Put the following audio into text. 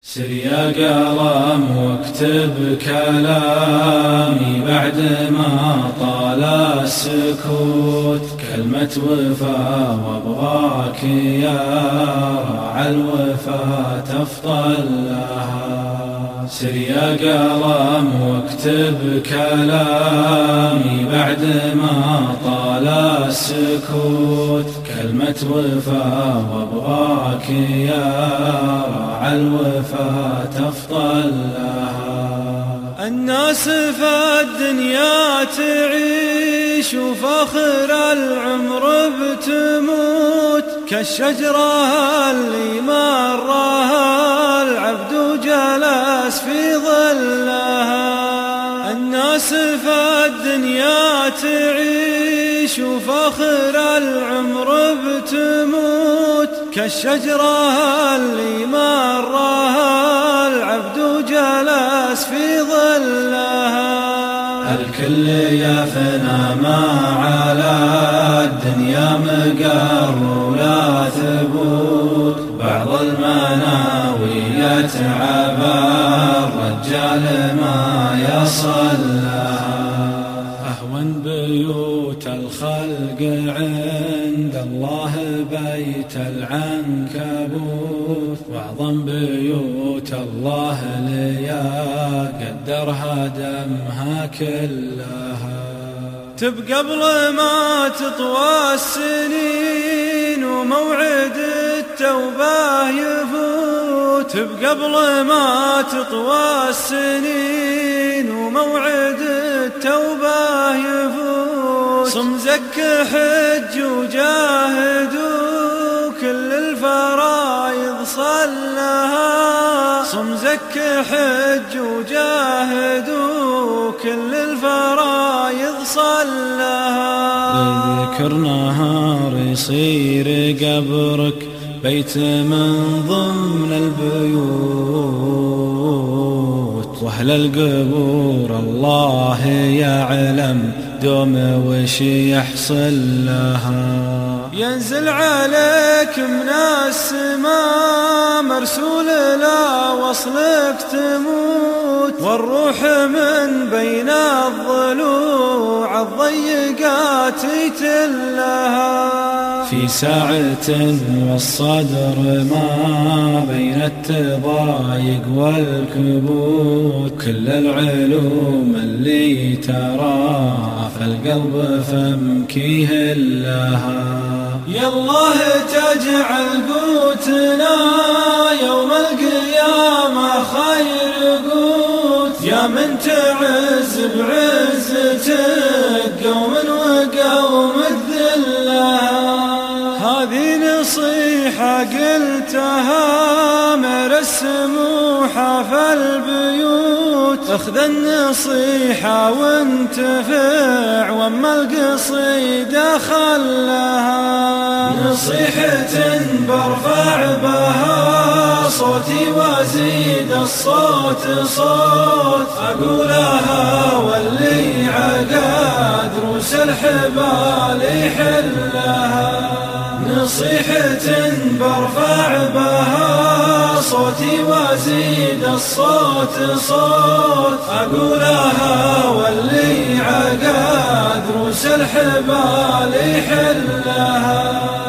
سر يا قلم واكتب كلامي بعد ما طال السكوت، كلمة وفا وابغاك يا راعى الوفا تفضل لها. سر يا قلم واكتب كلامي بعد ما طال السكوت، كلمة وفا وابغاك يا راعى الوفا تفضل لها. الناس في الدنيا تعيش وفخر العمر بتموت، كالشجرة اللي مرها العبد وجلس في ظلها. الناس في الدنيا تعيش وفخر العمر بتموت، كالشجرة اللي مرها العبد وجلس في ظلها. الكل يفنى ما على الدنيا مقر ولا ثبوت، بعض المناوي يتعب الرجال ما يصل لها. أهون بيوت الخلق عند الله بيت العنكبوت، وأعظم بيوت الله ليا قدرها دمها كلها. تبقى قبل ما تطوى السنين وموعد التوبة يفوت، تبقى قبل ما تطوى السنين وموعد التوبة يفوت. صم زك حج وجاهد وكل الفرايض صلها، صم زك حج وجاهد وكل الفرايض صلها. بذكر نهار يصير قبرك بيت من ضمن البيوت، واهل القبور الله يعلم دوم وش يحصل لها. ينزل عليك من السماء مرسول لا وصلك تموت، والروح من بين الضلوع الضيقات يتلها. في ساعة والصدر ما بين التضايق والكبوت، كل العلوم اللي ترى في القلب فمكيه لها. يا الله تجعل قوتنا يوم القيامة خير قوت، يا من تعز بعزتك قوم وقوم الذلة. هذه نصيحة قلتها مر السموحة في البيوت، اخذ النصيحة وانتفع واما القصيدة خلها. نصيحة برفع بها صوتي وازيد الصوت صوت، اقولها واللي عقاد روس الحبال يحلها. نصيحة برفع بها صوتي وازيد الصوت صوت، اقولها واللي عقاد روس الحبال يحلها.